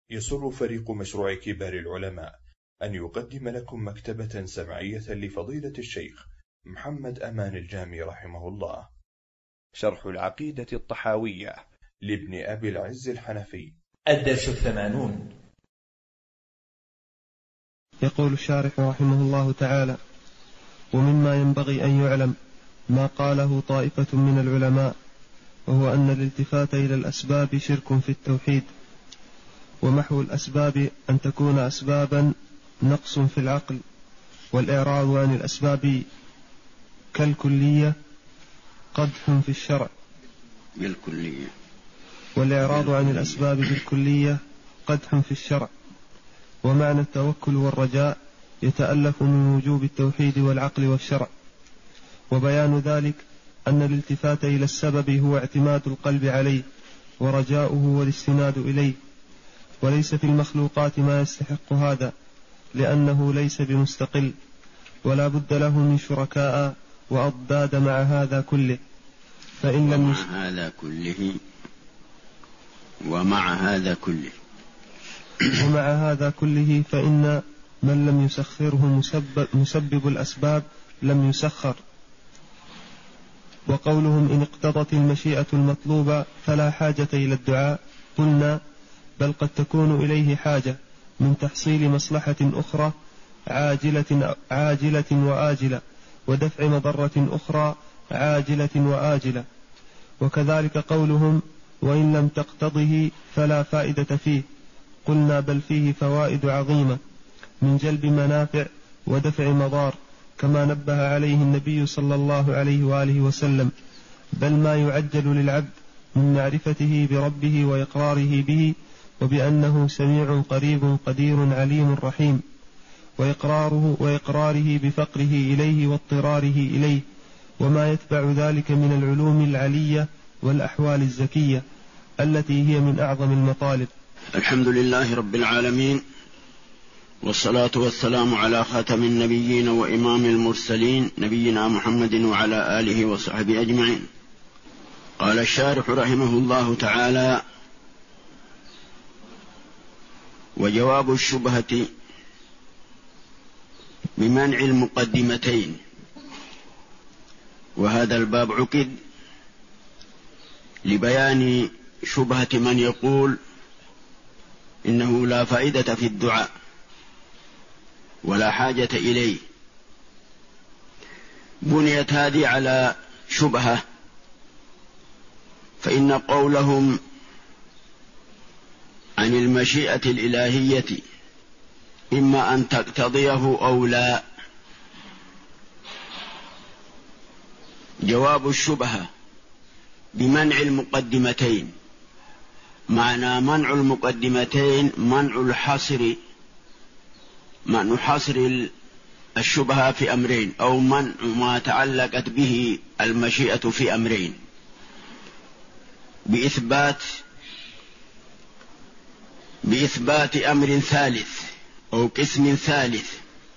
يسر فريق مشروع كبار العلماء أن يقدم لكم مكتبة سمعية لفضيلة الشيخ محمد أمان الجامي رحمه الله، شرح العقيدة الطحاوية لابن أبي العز الحنفي، الدرس 80. يقول الشارح رحمه الله تعالى: ومما ينبغي أن يعلم ما قاله طائفة من العلماء، وهو أن الالتفات إلى الأسباب شرك في التوحيد، ومحو الأسباب أن تكون أسبابا نقص في العقل، والإعراض عن الأسباب كالكلية قدح في الشرع، والإعراض عن الأسباب بالكلية قدح في الشرع. ومعنى التوكل والرجاء يتألف من وجوب التوحيد والعقل والشرع، وبيان ذلك أن الالتفات إلى السبب هو اعتماد القلب عليه ورجاؤه والاستناد إليه، وليس في المخلوقات ما يستحق هذا، لأنه ليس بمستقل، ولا بد له من شركاء وأضداد مع هذا كله. فإن لم ومع هذا كله فإن من لم يسخره مسبب الأسباب لم يسخر. وقولهم إن اقتضت المشيئة المطلوبة فلا حاجة إلى الدعاء، قلنا بل قد تكون إليه حاجة من تحصيل مصلحة أخرى عاجلة وآجلة، ودفع مضرة أخرى عاجلة وآجلة. وكذلك قولهم وإن لم تقتضه فلا فائدة فيه، قلنا بل فيه فوائد عظيمة من جلب منافع ودفع مضار، كما نبه عليه النبي صلى الله عليه وآله وسلم: بل ما يعجل للعبد من معرفته بربه وإقراره به، وبأنه سميع قريب قدير عليم رحيم، وإقراره بفقره إليه واضطراره إليه، وما يتبع ذلك من العلوم العلية والأحوال الزكية التي هي من أعظم المطالب. الحمد لله رب العالمين، والصلاة والسلام على خاتم النبيين وإمام المرسلين نبينا محمد وعلى آله وصحبه أجمعين. قال الشارح رحمه الله تعالى: وجواب الشبهة بمنع المقدمتين. وهذا الباب عقد لبيان شبهة من يقول إنه لا فائدة في الدعاء ولا حاجة إليه. بنيت هذه على شبهة، فإن قولهم عن المشيئة الإلهية إما أن تقتضيه أو لا. جواب الشبهة بمنع المقدمتين، معنى منع المقدمتين منع حصر الشبهة في أمرين، أو منع ما تعلقت به المشيئة في أمرين، بإثبات أمر ثالث أو قسم ثالث.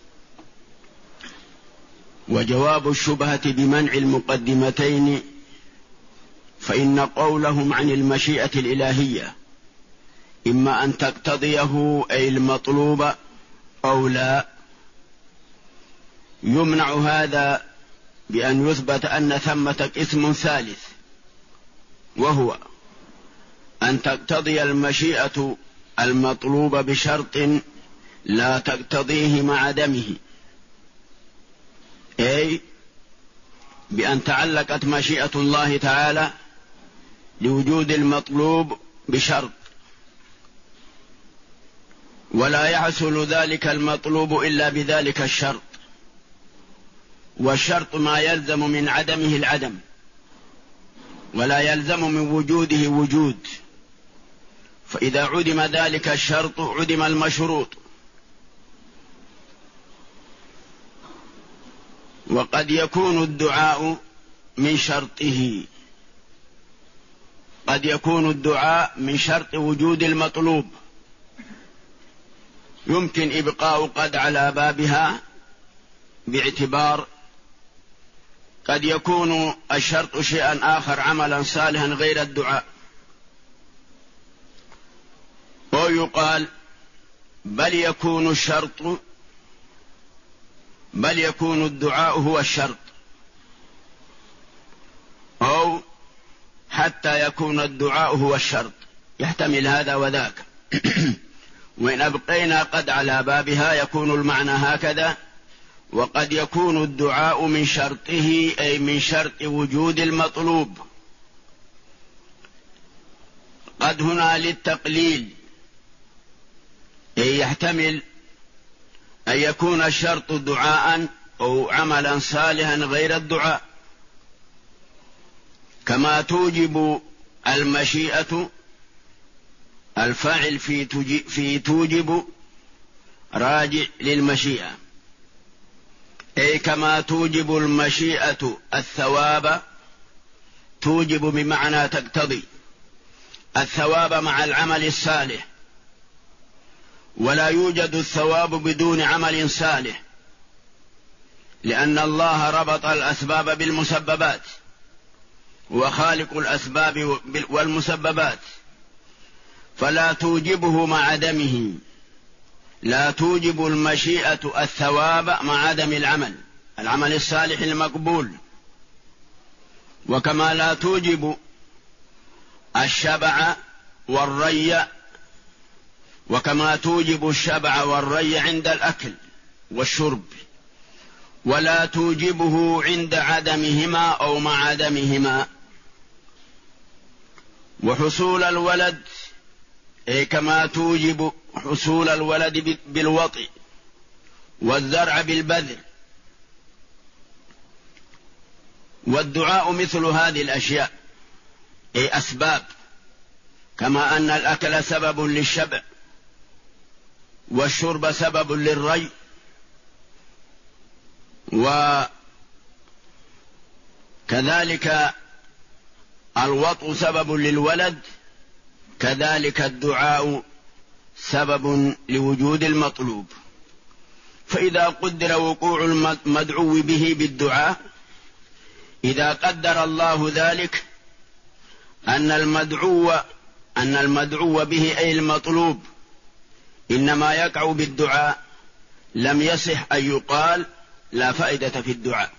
وجواب الشبهة بمنع المقدمتين، فإن قولهم عن المشيئة الإلهية إما أن تقتضيه أي المطلوب أو لا، يمنع هذا بأن يثبت أن ثمة قسم ثالث، وهو أن تقتضي المشيئة المطلوب بشرط لا تقتضيه مع عدمه، أي بأن تعلقت مشيئة الله تعالى لوجود المطلوب بشرط، ولا يحصل ذلك المطلوب إلا بذلك الشرط، والشرط ما يلزم من عدمه العدم، ولا يلزم من وجوده وجود. فإذا عدم ذلك الشرط عدم المشروط. وقد يكون الدعاء من شرطه، قد يكون الدعاء من شرط وجود المطلوب، يمكن إبقاء قد على بابها باعتبار قد يكون الشرط شيئا آخر، عملا صالحا غير الدعاء. أو يقال بل يكون الدعاء هو الشرط، أو حتى يكون الدعاء هو الشرط، يحتمل هذا وذاك. وإن أبقينا قد على بابها يكون المعنى هكذا: وقد يكون الدعاء من شرطه، أي من شرط وجود المطلوب. قد هنا للتقليل، أي يحتمل أن يكون الشرط دعاء أو عملا صالحا غير الدعاء، كما توجب المشيئة الفاعل في توجب راجع للمشيئة، أي كما توجب المشيئة الثواب، توجب بمعنى تقتضي الثواب مع العمل الصالح، ولا يوجد الثواب بدون عمل صالح، لأن الله ربط الأسباب بالمسببات، وخالق الأسباب والمسببات، فلا توجبه مع عدمه، لا توجب المشيئة الثواب مع عدم العمل الصالح المقبول، وكما لا توجب الشبع والري، وكما توجب الشبع والري عند الأكل والشرب، ولا توجبه عند عدمهما أو مع عدمهما. وحصول الولد، أي كما توجب حصول الولد بالوطء والزرع بالبذر. والدعاء مثل هذه الأشياء، أي أسباب، كما أن الأكل سبب للشبع والشرب سبب للري، وكذلك الوطء سبب للولد، كذلك الدعاء سبب لوجود المطلوب. فإذا قدر وقوع المدعو به بالدعاء، إذا قدر الله ذلك أن المدعو به أي المطلوب إنما يقع بالدعاء، لم يصح أن يقال لا فائدة في الدعاء،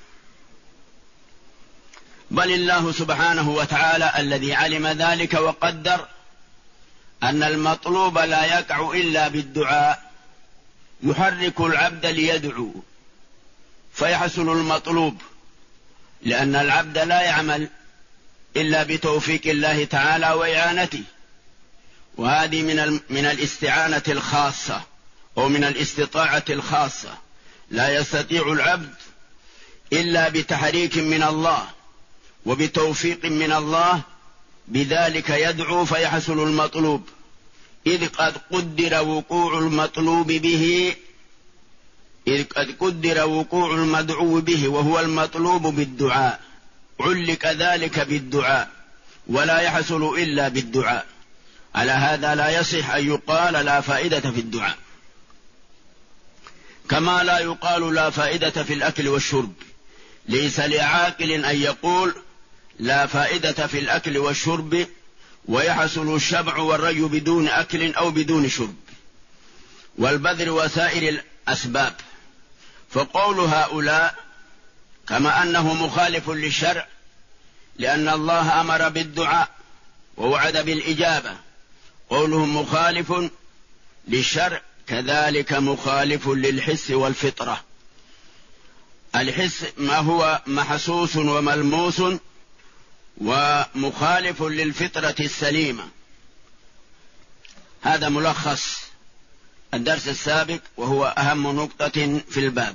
بل الله سبحانه وتعالى الذي علم ذلك وقدر أن المطلوب لا يقع إلا بالدعاء، يحرك العبد ليدعو فيحصل المطلوب، لأن العبد لا يعمل إلا بتوفيق الله تعالى وإعانته، وهذه من الاستعانة الخاصة أو من الاستطاعة الخاصة. لا يستطيع العبد إلا بتحريك من الله وبتوفيق من الله، بذلك يدعو فيحصل المطلوب، إذ قد قدر وقوع المطلوب به، إذ قد قدر وقوع المدعو به وهو المطلوب بالدعاء، علق ذلك بالدعاء، ولا يحصل إلا بالدعاء. على هذا لا يصح أن يقال لا فائدة في الدعاء، كما لا يقال لا فائدة في الأكل والشرب. ليس لعاقل أن يقول لا فائدة في الأكل والشرب ويحصل الشبع والري بدون أكل أو بدون شرب، والبذر وسائر الأسباب. فقول هؤلاء كما أنه مخالف للشرع، لأن الله أمر بالدعاء ووعد بالإجابة، قولهم مخالف للشرع، كذلك مخالف للحس والفطرة. الحس ما هو محسوس وملموس، ومخالف للفطرة السليمة. هذا ملخص الدرس السابق، وهو أهم نقطة في الباب.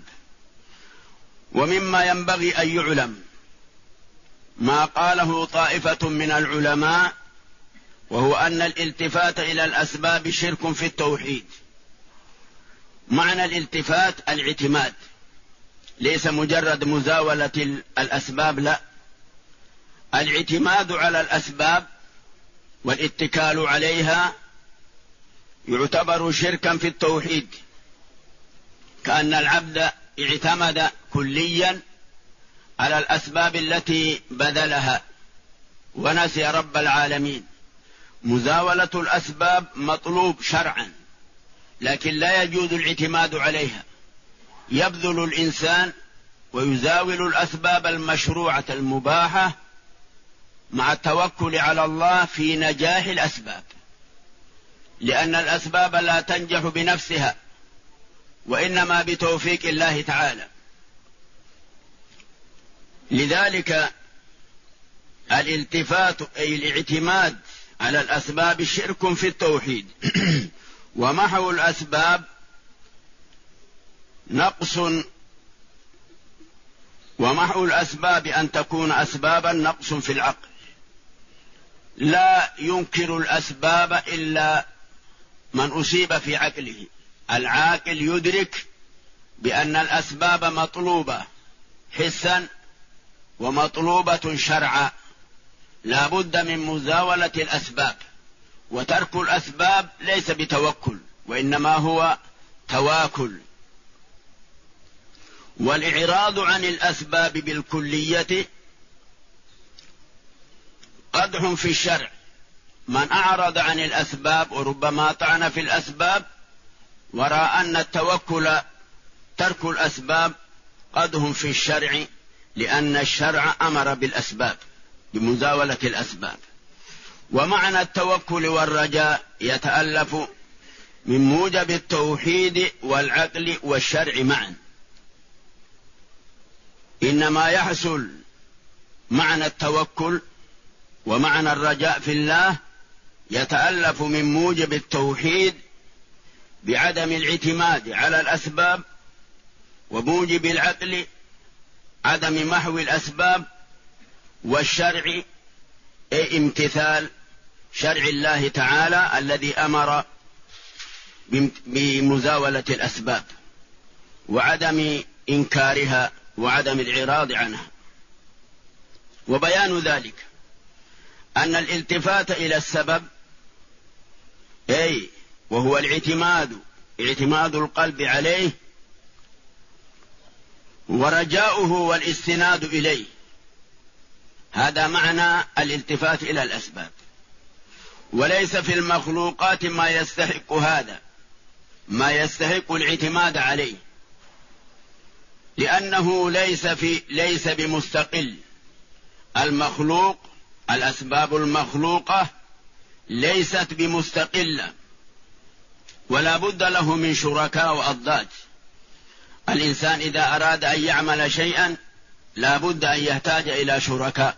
ومما ينبغي أن يعلم ما قاله طائفة من العلماء، وهو أن الالتفات إلى الأسباب شرك في التوحيد. معنى الالتفات الاعتماد، ليس مجرد مزاولة الأسباب، لا، الاعتماد على الأسباب والاتكال عليها يعتبر شركا في التوحيد، كأن العبد اعتمد كليا على الأسباب التي بذلها ونسي رب العالمين، مزاولة الأسباب مطلوب شرعا، لكن لا يجوز الاعتماد عليها. يبذل الإنسان ويزاول الأسباب المشروعة المباحة مع التوكل على الله في نجاح الأسباب، لأن الأسباب لا تنجح بنفسها، وإنما بتوفيق الله تعالى. لذلك الالتفات أي الاعتماد على الأسباب شرك في التوحيد. ومحو الأسباب نقص، ومحو الأسباب أن تكون أسبابا نقص في العقل. لا ينكر الأسباب إلا من أصيب في عقله. العاقل يدرك بأن الأسباب مطلوبة حسا ومطلوبة شرعا، لا بد من مزاولة الأسباب، وترك الأسباب ليس بتوكل، وإنما هو تواكل. والإعراض عن الأسباب بالكلية قدح في الشرع. من أعرض عن الأسباب وربما طعن في الأسباب ورأى أن التوكل ترك الأسباب قدح في الشرع، لأن الشرع أمر بالأسباب، بمزاولة الأسباب. ومعنى التوكل والرجاء يتألف من موجب التوحيد والعقل والشرع معا. إنما يحصل معنى التوكل ومعنى الرجاء في الله يتألف من موجب التوحيد بعدم الاعتماد على الأسباب، وموجب العقل عدم محو الأسباب، والشرع أي امتثال شرع الله تعالى الذي أمر بمزاولة الأسباب وعدم إنكارها وعدم الإعراض عنها. وبيان ذلك أن الالتفات إلى السبب وهو اعتماد القلب عليه ورجاؤه والاستناد إليه، هذا معنى الالتفات إلى الأسباب. وليس في المخلوقات ما يستحق هذا، ما يستحق الاعتماد عليه، لأنه ليس بمستقل. المخلوق، الأسباب المخلوقة ليست بمستقلة، ولا بد له من شركاء وأضداد. الإنسان إذا أراد أن يعمل شيئا لا بد أن يحتاج إلى شركاء.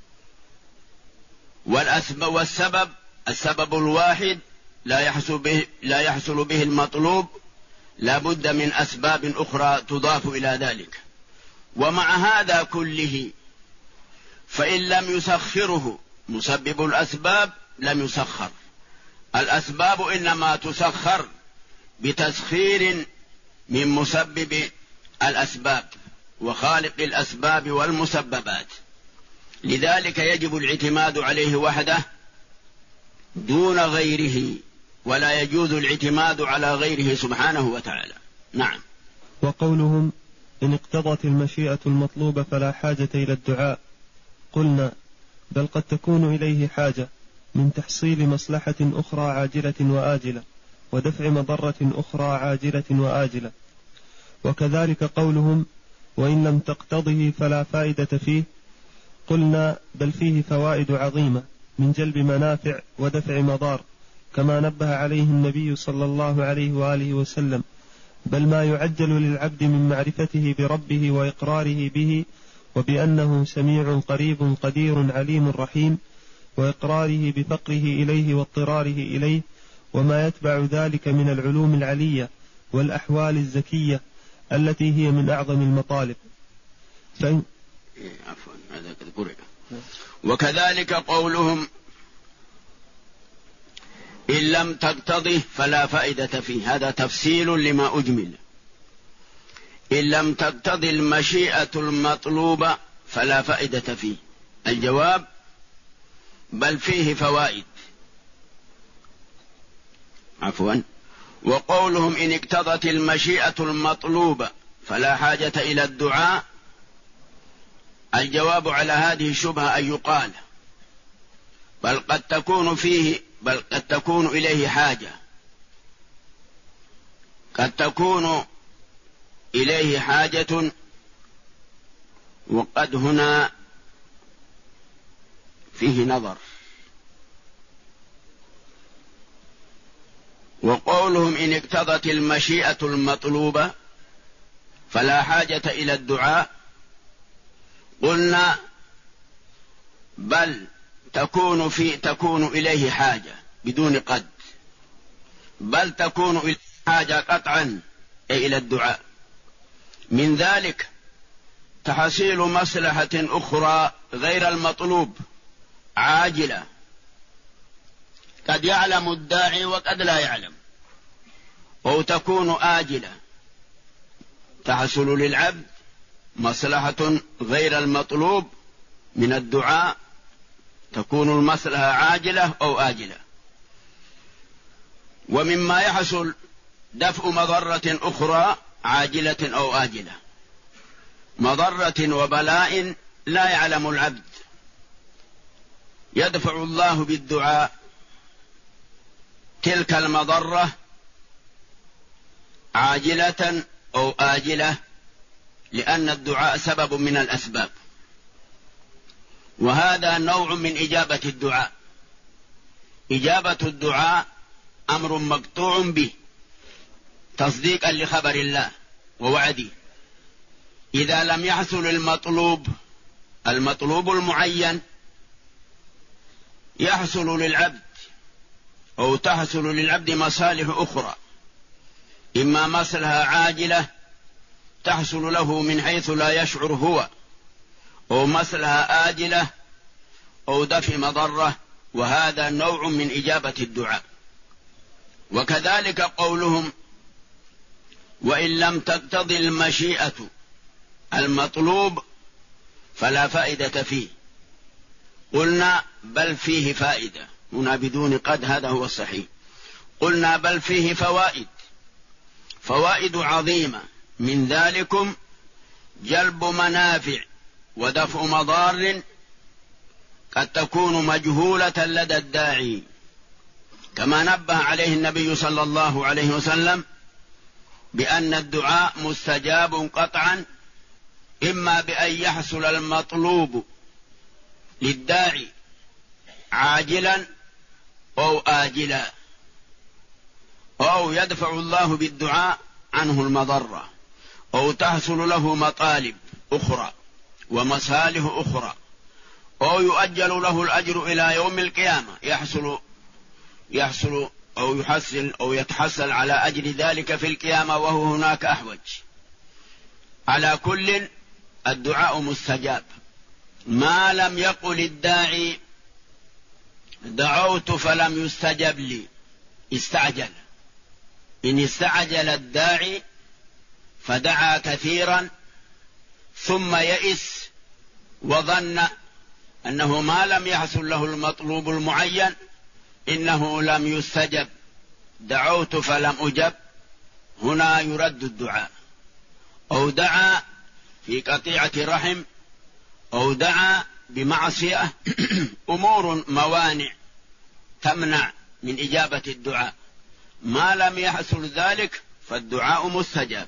السبب الواحد لا يحصل به المطلوب، لا بد من أسباب أخرى تضاف إلى ذلك. ومع هذا كله فإن لم يسخره مسبب الأسباب لم يسخر. الأسباب إنما تسخر بتسخير من مسبب الأسباب وخالق الأسباب والمسببات. لذلك يجب الاعتماد عليه وحده دون غيره، ولا يجوز الاعتماد على غيره سبحانه وتعالى. نعم. وقولهم إن اقتضت المشيئة المطلوبة فلا حاجة إلى الدعاء، قلنا بل قد تكون إليه حاجة من تحصيل مصلحة أخرى عاجلة وآجلة، ودفع مضرة أخرى عاجلة وآجلة. وكذلك قولهم وإن لم تقتضه فلا فائدة فيه، قلنا بل فيه فوائد عظيمة من جلب منافع ودفع مضار، كما نبه عليه النبي صلى الله عليه وآله وسلم، بل ما يعجل للعبد من معرفته بربه وإقراره به وبأنه سميع قريب قدير عليم رحيم، وإقراره بفقره إليه واضطراره إليه، وما يتبع ذلك من العلوم العلية والأحوال الزكية التي هي من أعظم المطالب. وكذلك قولهم إن لم تقتضه فلا فائدة فيه، هذا تفصيل لما أجمل. إن لم تقتضي المشيئة المطلوبة فلا فائدة فيه، الجواب بل فيه فوائد. وقولهم إن اقتضت المشيئة المطلوبة فلا حاجة إلى الدعاء، الجواب على هذه الشبهة أن يقال بل قد تكون إليه حاجة، قد تكون إليه حاجة. وقد هنا فيه نظر. وقولهم إن اقتضت المشيئة المطلوبة فلا حاجة إلى الدعاء، قلنا بل تكون إليه حاجة بدون قد، بل تكون إليه حاجة قطعا أي إلى الدعاء. من ذلك تحصيل مصلحة أخرى غير المطلوب عاجلة، قد يعلم الداعي وقد لا يعلم، أو تكون آجلة، تحصل للعبد مصلحة غير المطلوب من الدعاء، تكون المصلحة عاجلة أو آجلة. ومما يحصل دفع مضرة أخرى عاجلة أو آجلة، مضرة وبلاء لا يعلم العبد، يدفع الله بالدعاء تلك المضرة عاجلة أو آجلة، لأن الدعاء سبب من الأسباب، وهذا نوع من إجابة الدعاء. إجابة الدعاء أمر مقطوع به تصديقا لخبر الله ووعده. إذا لم يحصل المطلوب المعين، يحصل للعبد أو تحصل للعبد مصالح أخرى، إما مصلحة عاجلة تحصل له من حيث لا يشعر هو، أو مصلحة آجلة أو دفع مضرة، وهذا نوع من إجابة الدعاء. وكذلك قولهم وإن لم تقتضي المشيئة المطلوب فلا فائدة فيه، قلنا بل فيه فائدة، هنا بدون قد، هذا هو الصحيح. قلنا بل فيه فوائد عظيمة، من ذلكم جلب منافع ودفع مضار قد تكون مجهولة لدى الداعي، كما نبه عليه النبي صلى الله عليه وسلم بأن الدعاء مستجاب قطعا، إما بأن يحصل المطلوب للداعي عاجلا أو آجلا، أو يدفع الله بالدعاء عنه المضرة، أو تحصل له مطالب أخرى ومصالح أخرى، أو يؤجل له الأجر إلى يوم القيامة، يحصل أو يحصل أو يتحصل على أجر ذلك في القيامة وهو هناك أحوج. على كل الدعاء مستجاب، ما لم يقل الداعي دعوت فلم يستجب لي، استعجل. إن استعجل الداعي فدعا كثيرا ثم يئس وظن أنه ما لم يحصل له المطلوب المعين، إنه لم يستجب، دعوت فلم أجب، هنا يرد الدعاء. أو دعا في قطيعة رحم، أو دعا بمعصية، أمور موانع تمنع من إجابة الدعاء، ما لم يحصل ذلك فالدعاء مستجاب.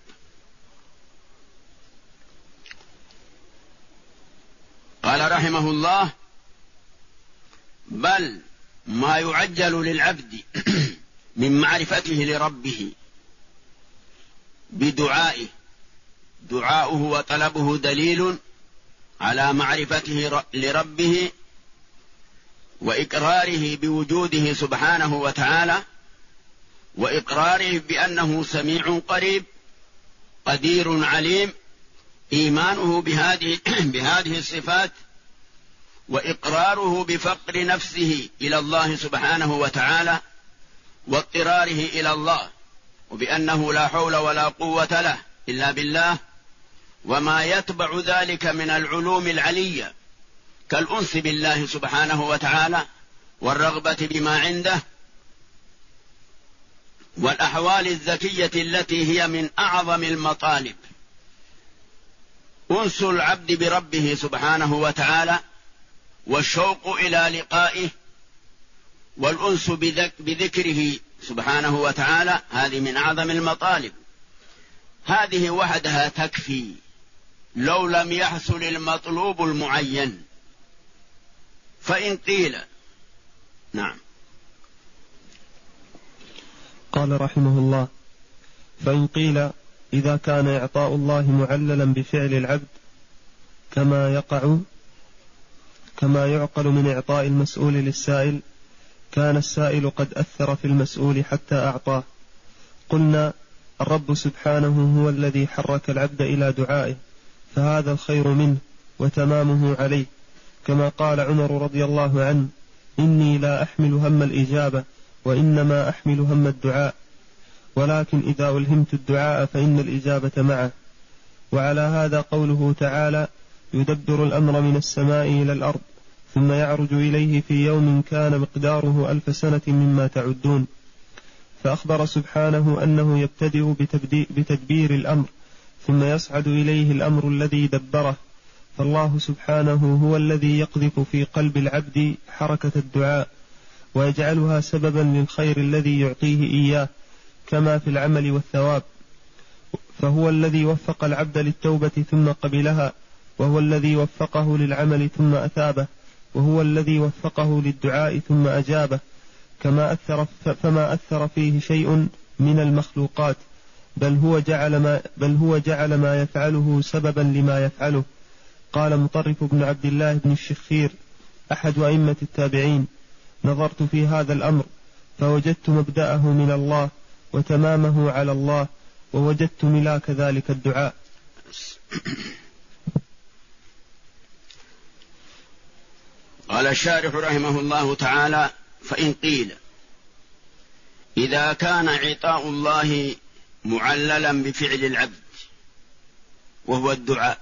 قال رحمه الله بل ما يعجل للعبد من معرفته لربه بدعائه، دعاؤه وطلبه دليل على معرفته لربه وإقراره بوجوده سبحانه وتعالى، وإقراره بأنه سميع قريب قدير عليم، إيمانه بهذه الصفات، وإقراره بفقر نفسه إلى الله سبحانه وتعالى، واضطراره إلى الله، وبأنه لا حول ولا قوة له إلا بالله، وما يتبع ذلك من العلوم العلية كالأنس بالله سبحانه وتعالى، والرغبة بما عنده، والأحوال الذكية التي هي من أعظم المطالب. أنس العبد بربه سبحانه وتعالى والشوق إلى لقائه والأنس بذكره سبحانه وتعالى هذه من أعظم المطالب، هذه وحدها تكفي لو لم يحصل المطلوب المعين. فإن قيل نعم. قال رحمه الله: فإن قيل إذا كان إعطاء الله معللا بفعل العبد كما يعقل من إعطاء المسؤول للسائل، كان السائل قد أثر في المسؤول حتى أعطاه. قلنا: الرب سبحانه هو الذي حرك العبد إلى دعائه، فهذا الخير منه وتمامه عليه، كما قال عمر رضي الله عنه: إني لا أحمل هم الإجابة وإنما أحمل هم الدعاء، ولكن إذا ألهمت الدعاء فإن الإجابة معه. وعلى هذا قوله تعالى: يدبر الأمر من السماء إلى الأرض ثم يعرج إليه في يوم كان مقداره 1000 سنة مما تعدون. فأخبر سبحانه أنه يبتدئ بتدبير الأمر ثم يصعد إليه الأمر الذي دبره. فالله سبحانه هو الذي يقذف في قلب العبد حركة الدعاء ويجعلها سببا للخير الذي يعطيه إياه، كما في العمل والثواب. فهو الذي وفق العبد للتوبة ثم قبلها، وهو الذي وفقه للعمل ثم أثابه، وهو الذي وفقه للدعاء ثم أجابه. فما أثر فيه شيء من المخلوقات، بل هو جعل ما يفعله سببا لما يفعله. قال مطرف بن عبد الله بن الشخير أحد أئمة التابعين: نظرت في هذا الأمر فوجدت مبدأه من الله وتمامه على الله، ووجدت ملاك ذلك الدعاء. قال الشارح رحمه الله تعالى: فإن قيل إذا كان عطاء الله معللا بفعل العبد وهو الدعاء،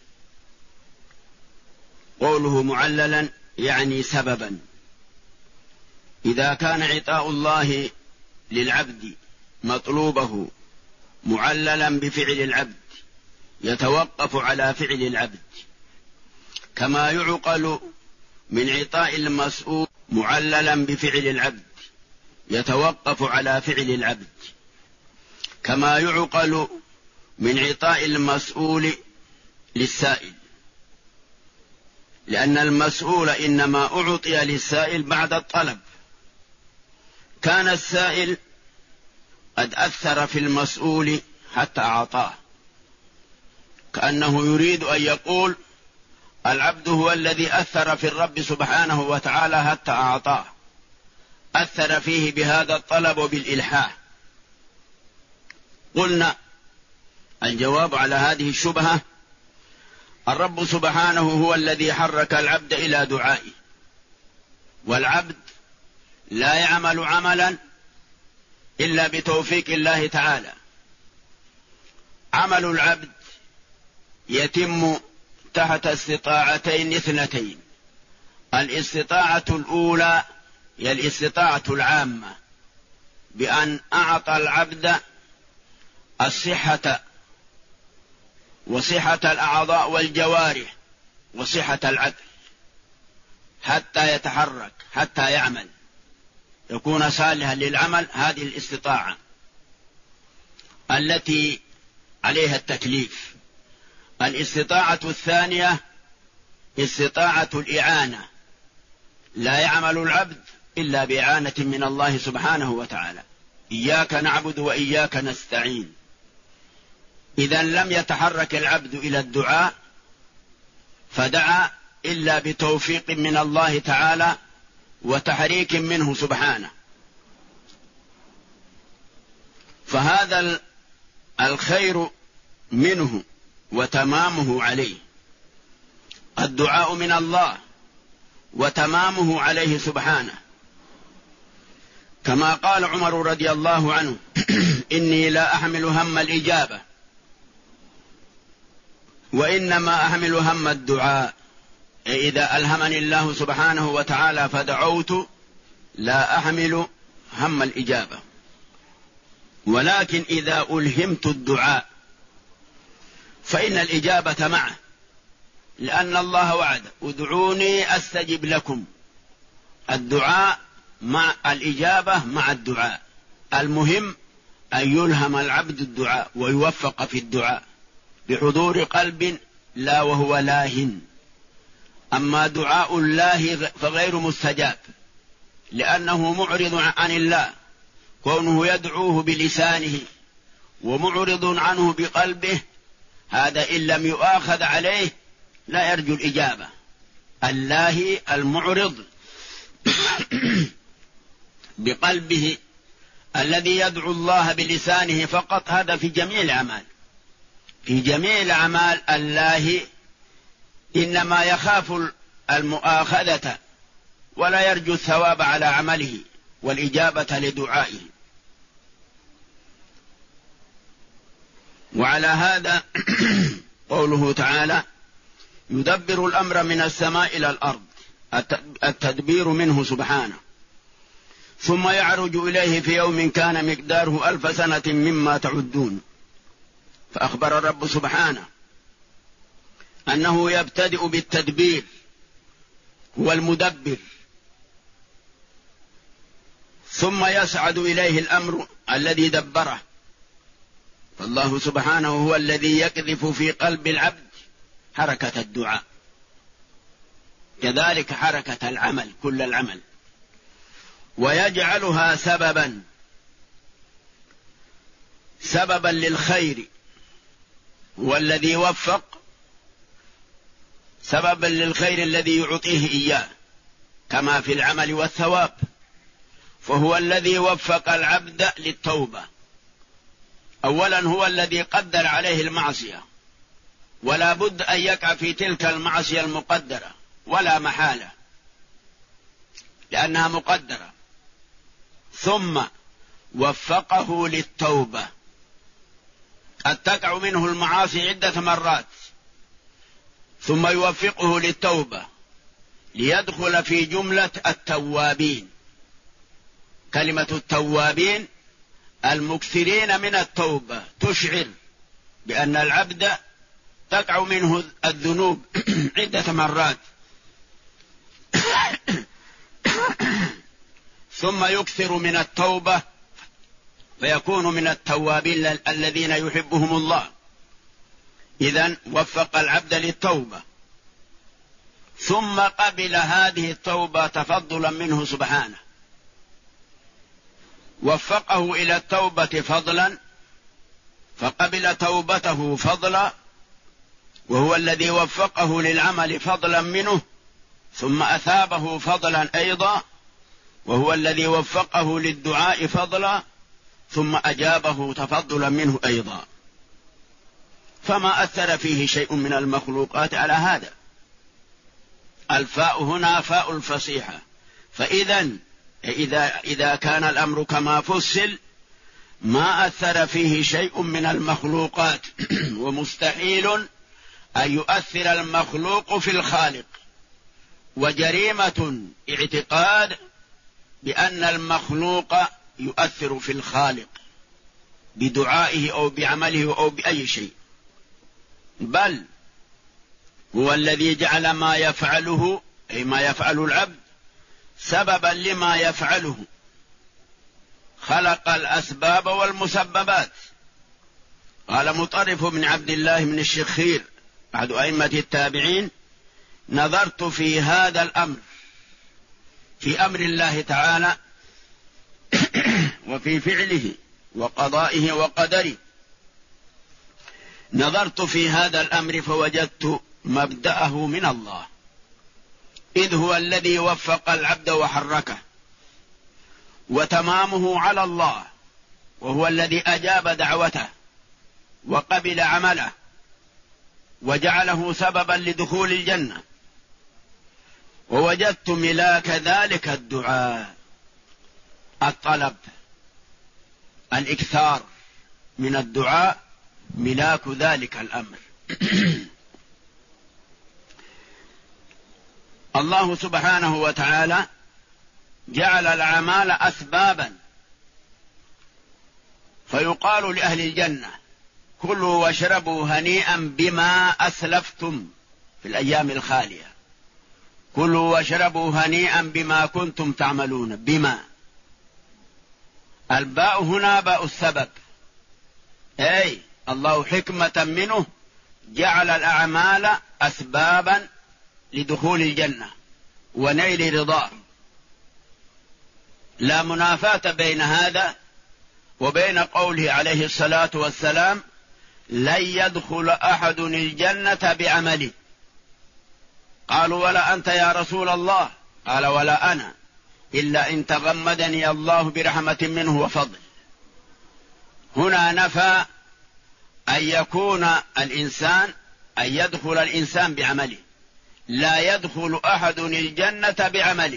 قوله معللا يعني سببا. إذا كان عطاء الله للعبد مطلوبه معللا بفعل العبد يتوقف على فعل العبد، كما يعقل من عطاء المسؤول معللا بفعل العبد يتوقف على فعل العبد، كما يعقل من عطاء المسؤول للسائل، لأن المسؤول إنما أعطي للسائل بعد الطلب. كان السائل قد أثر في المسؤول حتى أعطاه، كأنه يريد أن يقول العبد هو الذي أثر في الرب سبحانه وتعالى حتى أعطاه، أثر فيه بهذا الطلب وبالإلحاح. قلنا الجواب على هذه الشبهة: الرب سبحانه هو الذي حرك العبد إلى دعائه، والعبد لا يعمل عملا إلا بتوفيق الله تعالى. عمل العبد يتم تحت استطاعتين اثنتين: الاستطاعة الأولى هي الاستطاعة العامة، بأن أعطى العبد الصحة وصحة الأعضاء والجوارح وصحة العقل حتى يتحرك، حتى يعمل، يكون صالحا للعمل. هذه الاستطاعة التي عليها التكليف. الاستطاعة الثانية استطاعة الإعانة، لا يعمل العبد إلا بإعانة من الله سبحانه وتعالى: إياك نعبد وإياك نستعين. إذا لم يتحرك العبد إلى الدعاء فدعا إلا بتوفيق من الله تعالى وتحريك منه سبحانه. فهذا الخير منه وتمامه عليه، الدعاء من الله وتمامه عليه سبحانه، كما قال عمر رضي الله عنه: إني لا أحمل هم الإجابة وإنما أحمل هم الدعاء. إذا ألهمني الله سبحانه وتعالى فدعوت لا أحمل هم الإجابة، ولكن إذا ألهمت الدعاء فإن الإجابة معه، لأن الله وعد: ادعوني أستجب لكم. الدعاء مع الإجابة مع الدعاء. المهم أن يلهم العبد الدعاء ويوفق في الدعاء بحضور قلب لا وهو لاهٍ. أما دعاء الله فغير مستجاب، لأنه معرض عن الله، كونه يدعوه بلسانه ومعرض عنه بقلبه، هذا إن لم يؤاخذ عليه لا يرجو الإجابة. الله المعرض بقلبه الذي يدعو الله بلسانه فقط، هذا في جميع الأعمال. في جميع الأعمال الله إنما يخاف المؤاخذة ولا يرجو الثواب على عمله والإجابة لدعائه. وعلى هذا قوله تعالى: يدبر الأمر من السماء إلى الأرض، التدبير منه سبحانه، ثم يعرج إليه في يوم كان مقداره 1000 سنة مما تعدون. فأخبر الرب سبحانه أنه يبتدئ بالتدبير، هو المدبر، ثم يصعد إليه الأمر الذي دبره. فالله سبحانه هو الذي يقذف في قلب العبد حركة الدعاء، كذلك حركة العمل، كل العمل، ويجعلها سببا للخير، هو الذي يوفق، سببا للخير الذي يعطيه إياه كما في العمل والثواب. فهو الذي وفق العبد للتوبة. أولا هو الذي قدر عليه المعصية، ولا بد أن يقع في تلك المعصية المقدرة ولا محالة، لأنها مقدرة. ثم وفقه للتوبة، قد تقع منه المعاصي عدة مرات، ثم يوفقه للتوبة ليدخل في جملة التوابين. كلمة التوابين المكثرين من التوبة تشعر بأن العبد تقع منه الذنوب عدة مرات، ثم يكثر من التوبة فيكون من التوابين الذين يحبهم الله. إذن وفق العبد للتوبة، ثم قبل هذه التوبة تفضلا منه سبحانه، وفقه إلى التوبة فضلا، فقبل توبته فضلا، وهو الذي وفقه للعمل فضلا منه، ثم أثابه فضلا أيضا، وهو الذي وفقه للدعاء فضلا، ثم أجابه تفضلا منه أيضا. فما أثر فيه شيء من المخلوقات على هذا. الفاء هنا فاء الفصيحة. إذا كان الأمر كما فصل ما أثر فيه شيء من المخلوقات، ومستحيل أن يؤثر المخلوق في الخالق، وجريمة اعتقاد بأن المخلوق يؤثر في الخالق بدعائه أو بعمله أو بأي شيء، بل هو الذي جعل ما يفعله، أي ما يفعل العبد، سببا لما يفعله، خلق الأسباب والمسببات. قال مطرف بن عبد الله بن الشخير أحد أئمة التابعين: نظرت في هذا الأمر، في أمر الله تعالى وفي فعله وقضائه وقدره، نظرت في هذا الأمر فوجدت مبدأه من الله، إذ هو الذي وفق العبد وحركه، وتمامه على الله، وهو الذي أجاب دعوته وقبل عمله وجعله سببا لدخول الجنة. ووجدت ملاك ذلك الدعاء، الطلب، الإكثار من الدعاء، ملاك ذلك الأمر. الله سبحانه وتعالى جعل الأعمال أسبابا، فيقال لأهل الجنة: كلوا واشربوا هنيئا بما أسلفتم في الأيام الخالية. كلوا واشربوا هنيئا بما كنتم تعملون. بما، الباء هنا باء السبب، أي الله حكمة منه جعل الأعمال أسبابا لدخول الجنة ونيل رضاه. لا منافاة بين هذا وبين قوله عليه الصلاة والسلام: لن يدخل أحد الجنة بعمله. قالوا: ولا أنت يا رسول الله؟ قال: ولا أنا، إلا إن تغمدني الله برحمة منه وفضل. هنا نفى أن يكون الإنسان، أن يدخل الإنسان بعمله، لا يدخل أحد الجنة بعمله.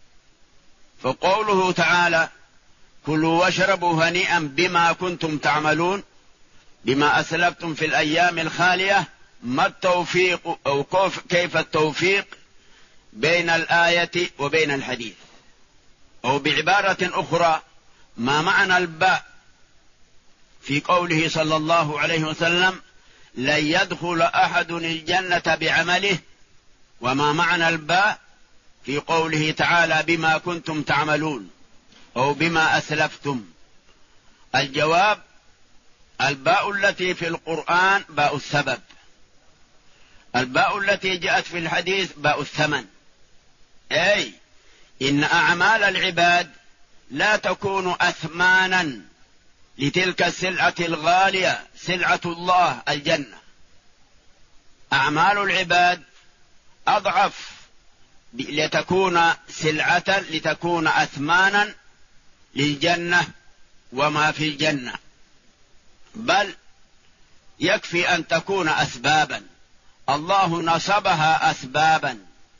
فقوله تعالى: كلوا واشربوا هنيئا بما كنتم تعملون، بما أسلفتم في الأيام الخالية، ما التوفيق أو كيف التوفيق بين الآية وبين الحديث؟ أو بعبارة أخرى، ما معنى الباء في قوله صلى الله عليه وسلم: لن يدخل أحد الجنة بعمله، وما معنى الباء في قوله تعالى: بما كنتم تعملون أو بما أسلفتم؟ الجواب: الباء التي في القرآن باء السبب، الباء التي جاءت في الحديث باء الثمن. أي إن أعمال العباد لا تكون أثمانا لتلك السلعة الغالية، سلعة الله الجنة. أعمال العباد أضعف لتكون سلعة، لتكون أثمانا للجنة وما في الجنة، بل يكفي أن تكون أسبابا. الله نصبها أسبابا.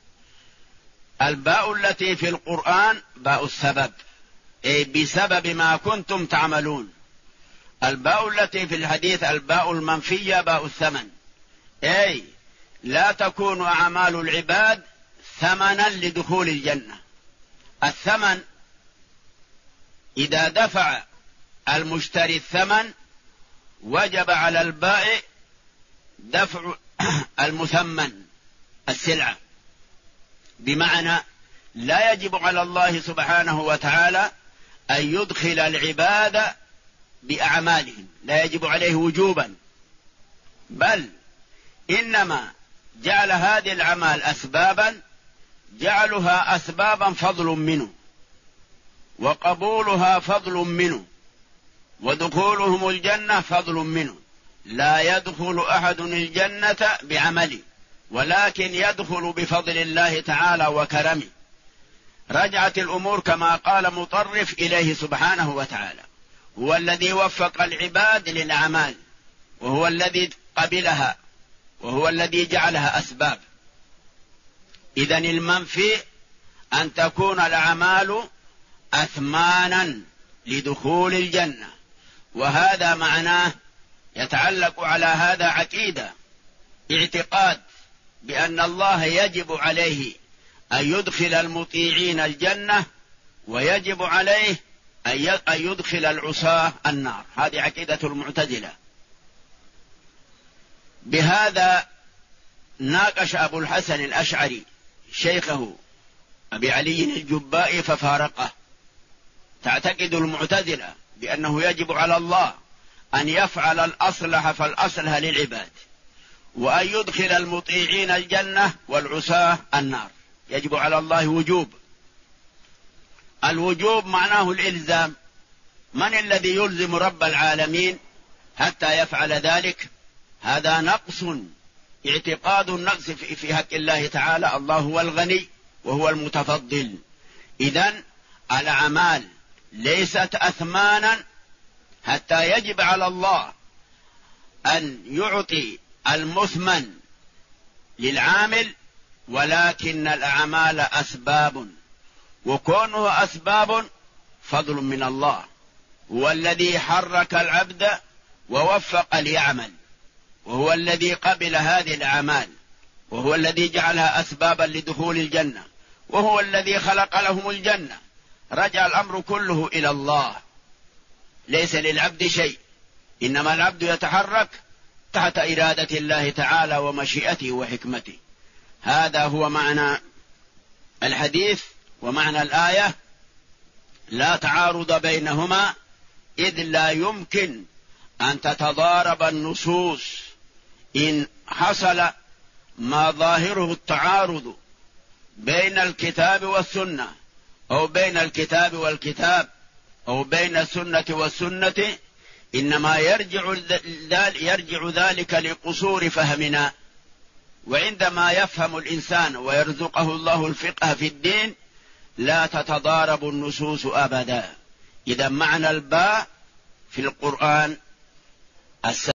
الباء التي في القرآن باء السبب، أي بسبب ما كنتم تعملون. الباء التي في الحديث الباء المنفية باء الثمن، أي لا تكون أعمال العباد ثمنا لدخول الجنة. الثمن إذا دفع المشتري الثمن وجب على البائع دفع المثمن السلعة، بمعنى لا يجب على الله سبحانه وتعالى أن يدخل العباد بأعمالهم، لا يجب عليه وجوبا، بل إنما جعل هذه الأعمال أسبابا، جعلها أسبابا فضل منه، وقبولها فضل منه، ودخولهم الجنة فضل منه. لا يدخل أحد الجنة بعمله، ولكن يدخل بفضل الله تعالى وكرمه. رجعت الأمور كما قال مطرف إليه سبحانه وتعالى، هو الذي وفق العباد للأعمال، وهو الذي قبلها، وهو الذي جعلها أسباب. إذن المنفي أن تكون الأعمال أثمانا لدخول الجنة، وهذا معناه يتعلق على هذا عقيدة، اعتقاد بأن الله يجب عليه أن يدخل المطيعين الجنة، ويجب عليه أن يدخل العصاة النار. هذه عقيدة المعتزلة. بهذا ناقش أبو الحسن الأشعري شيخه أبي علي الجبائي ففارقه. تعتقد المعتزلة بأنه يجب على الله أن يفعل الأصلح فالأصلح للعباد، وأن يدخل المطيعين الجنة والعصاة النار. يجب على الله وجوب. الوجوب معناه الإلزام. من الذي يلزم رب العالمين حتى يفعل ذلك؟ هذا نقص، اعتقاد النقص في حق الله تعالى. الله هو الغني وهو المتفضل. إذن الأعمال ليست أثمانا حتى يجب على الله أن يعطي المثمن للعامل، ولكن الأعمال أسباب، وكونه أسباب فضل من الله. هو الذي حرك العبد ووفق ليعمل، وهو الذي قبل هذه الأعمال، وهو الذي جعلها أسبابا لدخول الجنة، وهو الذي خلق لهم الجنة. رجع الأمر كله إلى الله، ليس للعبد شيء، إنما العبد يتحرك تحت إرادة الله تعالى ومشيئته وحكمته. هذا هو معنى الحديث ومعنى الآية لا تعارض بينهما، إذ لا يمكن أن تتضارب النصوص إن حصل ما ظاهره التعارض بين الكتاب والسنة، أو بين الكتاب والكتاب، أو بين السنة والسنة، إنما يرجع ذلك لقصور فهمنا. وعندما يفهم الإنسان ويرزقه الله الفقه في الدين لا تتضارب النصوص أبدا. إذا معنى الباء في القرآن